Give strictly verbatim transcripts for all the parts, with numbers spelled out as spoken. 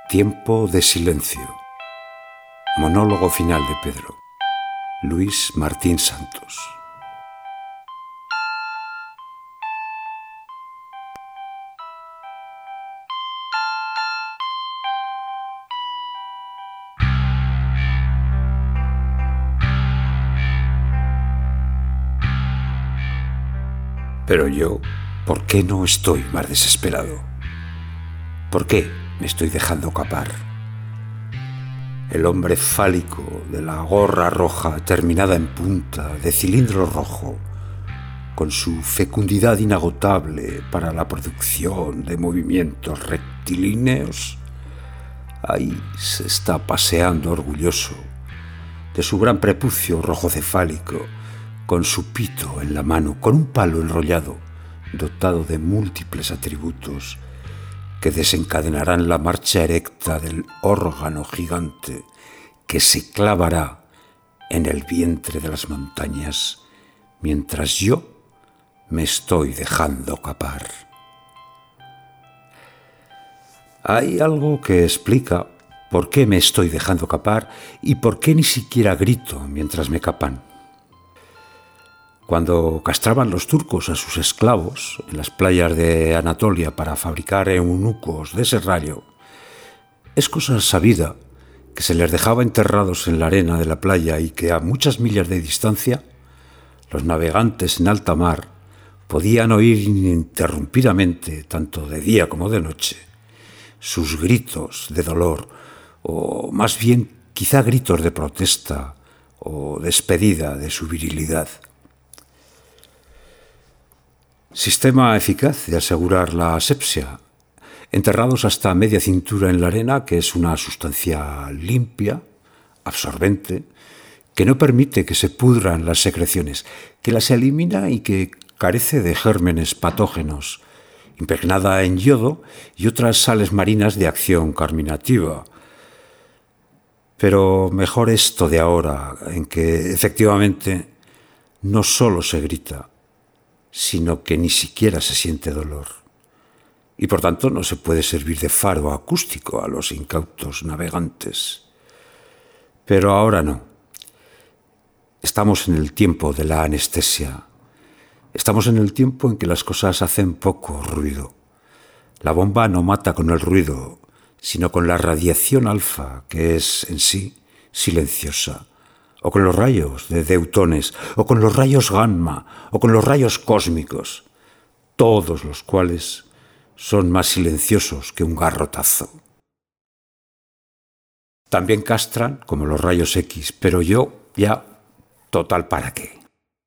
Tiempo de silencio. Monólogo final de Pedro. Luis Martín Santos. Pero yo, ¿por qué no estoy más desesperado? ¿Por qué me estoy dejando capar? El hombre fálico de la gorra roja terminada en punta de cilindro rojo, con su fecundidad inagotable para la producción de movimientos rectilíneos, ahí se está paseando orgulloso de su gran prepucio rojocefálico, con su pito en la mano, con un palo enrollado, dotado de múltiples atributos que desencadenarán la marcha erecta del órgano gigante que se clavará en el vientre de las montañas, mientras yo me estoy dejando capar. Hay algo que explica por qué me estoy dejando capar y por qué ni siquiera grito mientras me capan. Cuando castraban los turcos a sus esclavos en las playas de Anatolia para fabricar eunucos de serrallo, es cosa sabida que se les dejaba enterrados en la arena de la playa y que a muchas millas de distancia los navegantes en alta mar podían oír ininterrumpidamente, tanto de día como de noche, sus gritos de dolor, o más bien quizá gritos de protesta o despedida de su virilidad. Sistema eficaz de asegurar la asepsia. Enterrados hasta media cintura en la arena, que es una sustancia limpia, absorbente, que no permite que se pudran las secreciones, que las elimina y que carece de gérmenes patógenos, impregnada en yodo y otras sales marinas de acción carminativa. Pero mejor esto de ahora, en que efectivamente no solo se grita, sino que ni siquiera se siente dolor. Y por tanto no se puede servir de faro acústico a los incautos navegantes. Pero ahora no. Estamos en el tiempo de la anestesia. Estamos en el tiempo en que las cosas hacen poco ruido. La bomba no mata con el ruido, sino con la radiación alfa, que es en sí silenciosa, o con los rayos de deutones, o con los rayos gamma, o con los rayos cósmicos, todos los cuales son más silenciosos que un garrotazo. También castran, como los rayos X, pero yo ya, total, ¿para qué?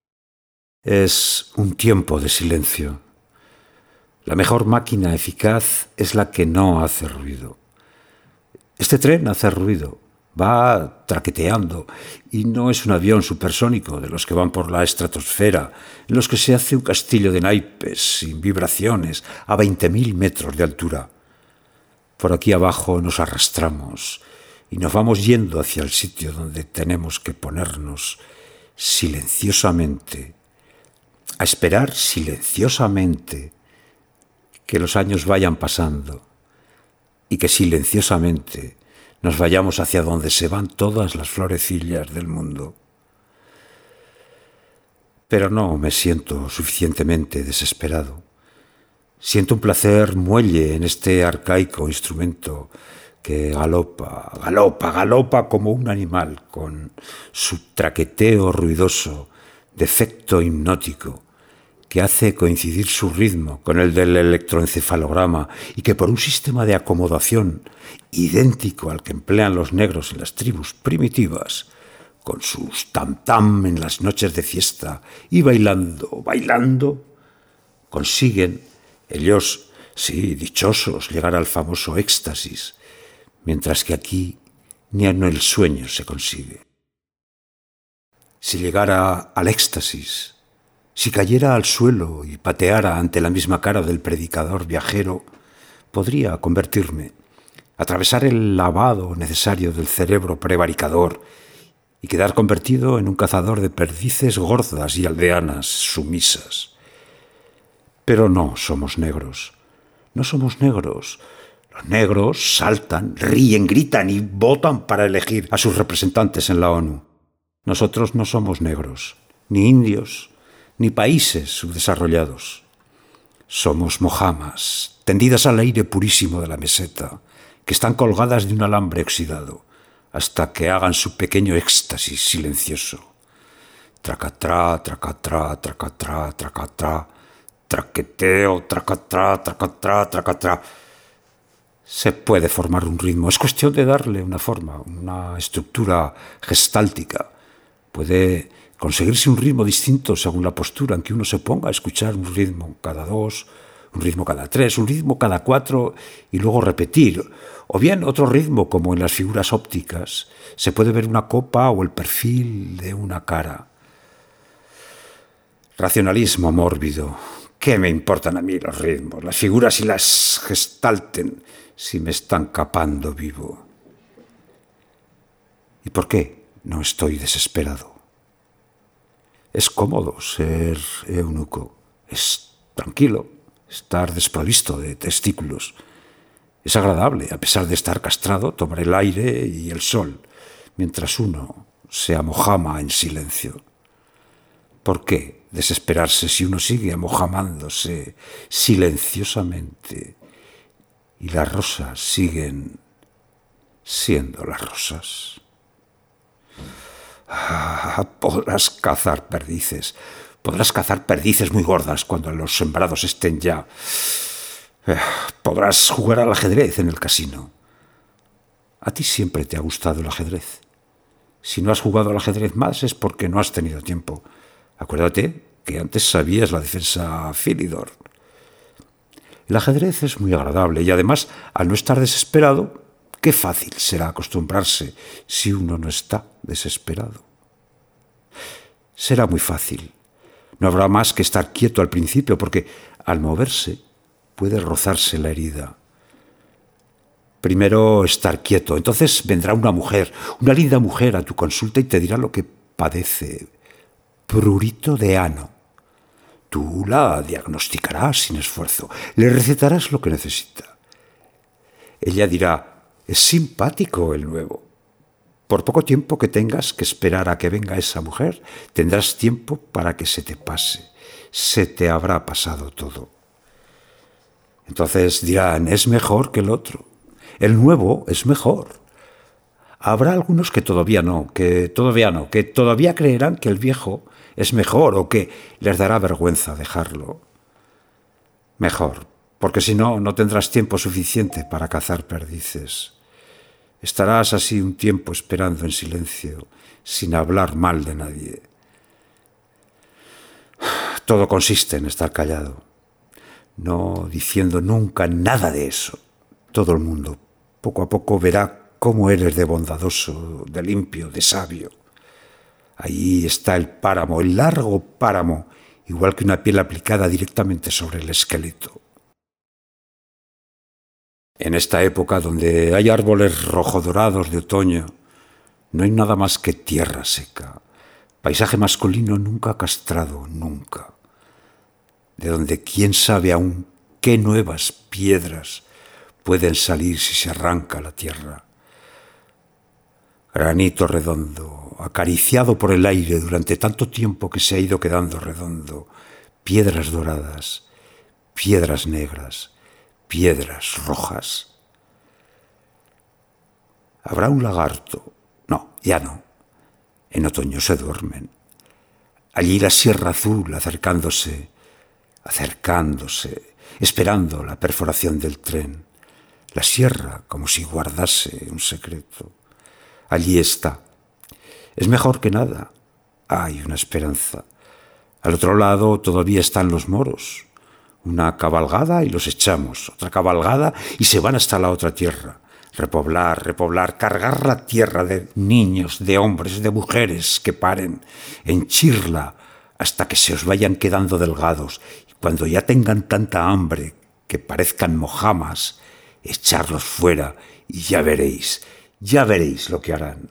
Es un tiempo de silencio. La mejor máquina eficaz es la que no hace ruido. Este tren hace ruido. Va traqueteando y no es un avión supersónico de los que van por la estratosfera, en los que se hace un castillo de naipes sin vibraciones a veinte mil metros de altura. Por aquí abajo nos arrastramos y nos vamos yendo hacia el sitio donde tenemos que ponernos silenciosamente, a esperar silenciosamente que los años vayan pasando y que silenciosamente nos vayamos hacia donde se van todas las florecillas del mundo. Pero no me siento suficientemente desesperado. Siento un placer muelle en este arcaico instrumento que galopa, galopa, galopa como un animal, con su traqueteo ruidoso de efecto hipnótico, que hace coincidir su ritmo con el del electroencefalograma y que por un sistema de acomodación idéntico al que emplean los negros en las tribus primitivas, con sus tam-tam en las noches de fiesta y bailando, bailando, consiguen ellos, sí, dichosos, llegar al famoso éxtasis, mientras que aquí ni en el sueño se consigue. Si llegara al éxtasis, si cayera al suelo y pateara ante la misma cara del predicador viajero, podría convertirme, atravesar el lavado necesario del cerebro prevaricador y quedar convertido en un cazador de perdices gordas y aldeanas sumisas. Pero no somos negros, no somos negros. Los negros saltan, ríen, gritan y votan para elegir a sus representantes en la ONU. Nosotros no somos negros, ni indios, ni países subdesarrollados. Somos mojamas, tendidas al aire purísimo de la meseta, que están colgadas de un alambre oxidado, hasta que hagan su pequeño éxtasis silencioso. Tracatrá, tracatrá, tracatrá, tracatrá, traqueteo, tracatrá, tracatrá, tracatrá. Se puede formar un ritmo, es cuestión de darle una forma, una estructura gestáltica. Puede conseguirse un ritmo distinto según la postura en que uno se ponga a escuchar un ritmo cada dos, un ritmo cada tres, un ritmo cada cuatro y luego repetir. O bien otro ritmo como en las figuras ópticas. Se puede ver una copa o el perfil de una cara. Racionalismo mórbido. ¿Qué me importan a mí los ritmos, las figuras y las gestalten si me están capando vivo? ¿Y por qué no estoy desesperado? Es cómodo ser eunuco, es tranquilo estar desprovisto de testículos. Es agradable, a pesar de estar castrado, tomar el aire y el sol, mientras uno se amojama en silencio. ¿Por qué desesperarse si uno sigue amojamándose silenciosamente y las rosas siguen siendo las rosas? Ah, podrás cazar perdices, podrás cazar perdices muy gordas cuando los sembrados estén ya. Eh, podrás jugar al ajedrez en el casino. A ti siempre te ha gustado el ajedrez. Si no has jugado al ajedrez más es porque no has tenido tiempo. Acuérdate que antes sabías la defensa Philidor. El ajedrez es muy agradable y además, al no estar desesperado, qué fácil será acostumbrarse si uno no está desesperado. Será muy fácil. No habrá más que estar quieto al principio porque al moverse puede rozarse la herida. Primero estar quieto, entonces vendrá una mujer, una linda mujer a tu consulta y te dirá lo que padece. Prurito de ano. Tú la diagnosticarás sin esfuerzo, le recetarás lo que necesita. Ella dirá, es simpático el nuevo. Por poco tiempo que tengas que esperar a que venga esa mujer, tendrás tiempo para que se te pase. Se te habrá pasado todo. Entonces dirán, es mejor que el otro. El nuevo es mejor. Habrá algunos que todavía no, que todavía no, que todavía creerán que el viejo es mejor o que les dará vergüenza dejarlo. Mejor, porque si no, no tendrás tiempo suficiente para cazar perdices. Estarás así un tiempo esperando en silencio, sin hablar mal de nadie. Todo consiste en estar callado, no diciendo nunca nada de eso. Todo el mundo, poco a poco, verá cómo eres de bondadoso, de limpio, de sabio. Ahí está el páramo, el largo páramo, igual que una piel aplicada directamente sobre el esqueleto. En esta época donde hay árboles rojodorados de otoño, no hay nada más que tierra seca, paisaje masculino nunca castrado, nunca. De donde quién sabe aún qué nuevas piedras pueden salir si se arranca la tierra. Granito redondo, acariciado por el aire durante tanto tiempo que se ha ido quedando redondo, piedras doradas, piedras negras, piedras rojas. ¿Habrá un lagarto? No, ya no. En otoño se duermen. Allí la sierra azul acercándose, acercándose, esperando la perforación del tren. La sierra como si guardase un secreto. Allí está. Es mejor que nada. Hay una esperanza. Al otro lado todavía están los moros. Una cabalgada y los echamos. Otra cabalgada y se van hasta la otra tierra. Repoblar, repoblar, cargar la tierra de niños, de hombres, de mujeres que paren. Henchirla hasta que se os vayan quedando delgados. Y cuando ya tengan tanta hambre que parezcan mojamas, echarlos fuera y ya veréis. Ya veréis lo que harán.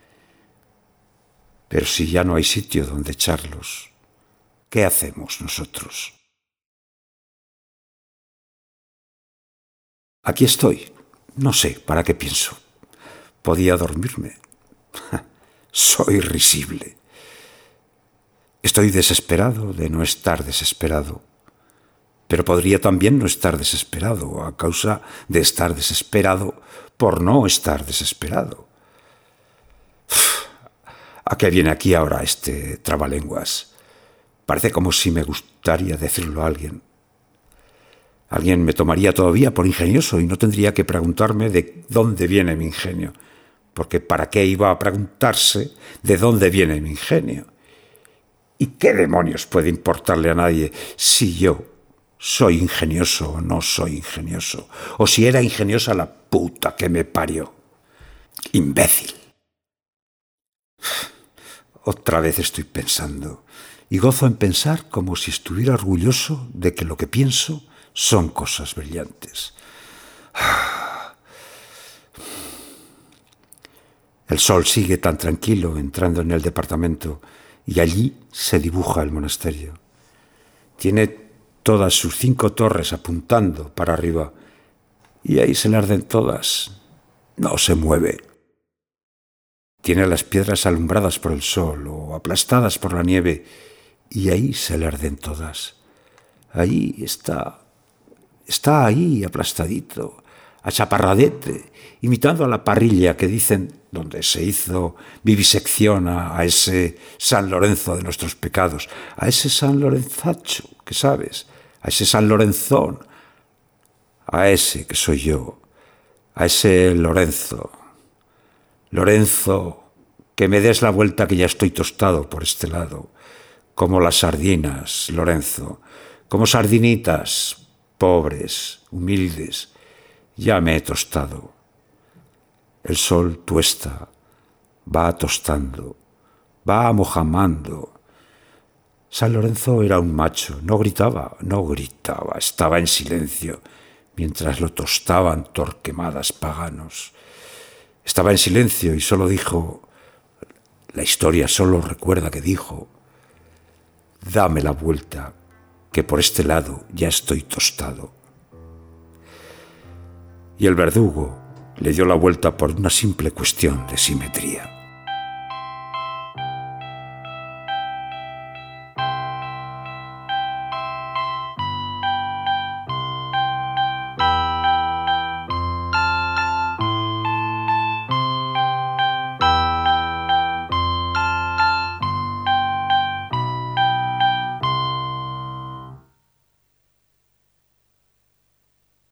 Pero si ya no hay sitio donde echarlos, ¿qué hacemos nosotros? Aquí estoy, No sé para qué pienso. Podía dormirme. Soy risible. Estoy desesperado de no estar desesperado. Pero podría también no estar desesperado a causa de estar desesperado por no estar desesperado. ¿A qué viene aquí ahora este trabalenguas? Parece como si me gustaría decirlo a alguien. Alguien me tomaría todavía por ingenioso y no tendría que preguntarme de dónde viene mi ingenio, porque ¿para qué iba a preguntarse de dónde viene mi ingenio? ¿Y qué demonios puede importarle a nadie si yo soy ingenioso o no soy ingenioso? O si era ingeniosa la puta que me parió. Imbécil. Otra vez estoy pensando, y gozo en pensar como si estuviera orgulloso de que lo que pienso son cosas brillantes. El sol sigue tan tranquilo entrando en el departamento y allí se dibuja el monasterio. Tiene todas sus cinco torres apuntando para arriba y ahí se le arden todas. No se mueve. Tiene las piedras alumbradas por el sol o aplastadas por la nieve y ahí se le arden todas. Ahí está, está ahí aplastadito, achaparradete, imitando a la parrilla que dicen donde se hizo vivisección a, a ese San Lorenzo de nuestros pecados, a ese San Lorenzacho, que sabes, a ese San Lorenzón, a ese que soy yo, a ese Lorenzo. Lorenzo, que me des la vuelta que ya estoy tostado por este lado, como las sardinas, Lorenzo, como sardinitas, pobres, humildes, ya me he tostado. El sol tuesta, va tostando, va mojamando. San Lorenzo era un macho, no gritaba, no gritaba, estaba en silencio, mientras lo tostaban torquemadas paganos. Estaba en silencio y solo dijo, la historia solo recuerda que dijo, dame la vuelta, que por este lado ya estoy tostado. Y el verdugo le dio la vuelta por una simple cuestión de simetría.